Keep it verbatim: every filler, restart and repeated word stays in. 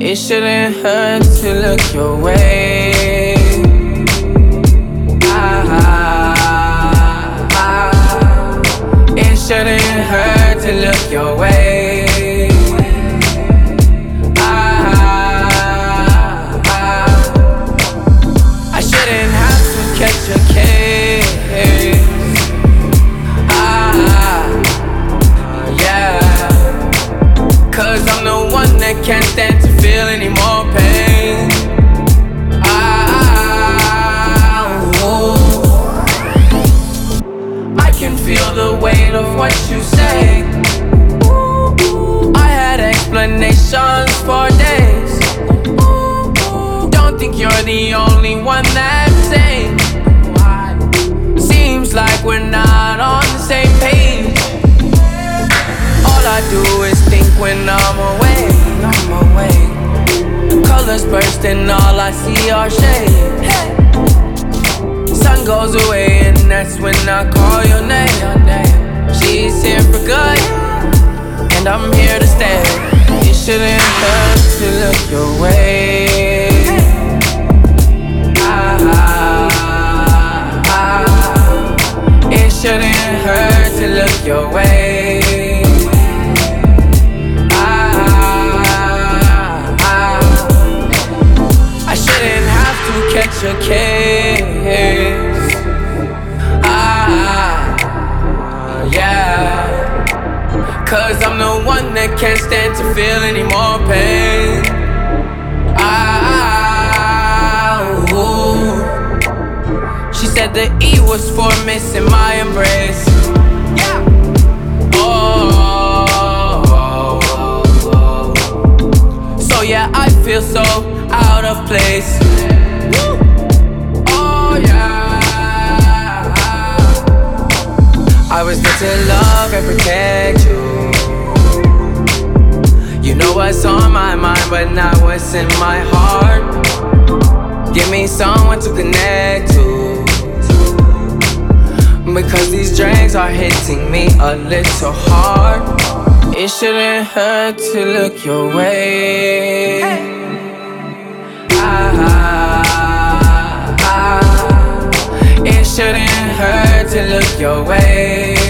It shouldn't hurt to look your way. Ah, ah, it shouldn't hurt to look your way. Ah, ah, I shouldn't have to catch a case. Ah, yeah. Cause I'm the one that can't stand to feel any more pain. Ah, ooh. I can feel the weight of what you say. I had explanations for days. Don't think you're the only one that's sane. Seems like we're not on the same page. All I do is think when I'm away, I'm away. The colors burst and all I see are shade. Sun goes away and that's when I call your name. She's here for good and I'm here to stay. It shouldn't hurt to look your way. Ah, ah, it shouldn't hurt to look your way. Catch a case. Ah, yeah. Cause I'm the one that can't stand to feel any more pain. Ah, ooh. She said the E was for missing my embrace. Yeah. Oh, oh, oh, oh. So yeah, I feel so out of place. I was meant to love and protect you. You know what's on my mind, but not what's in my heart. Give me someone to connect to, because these drinks are hitting me a little hard. It shouldn't hurt to look your way. Ah, ah, it shouldn't hurt to look your way.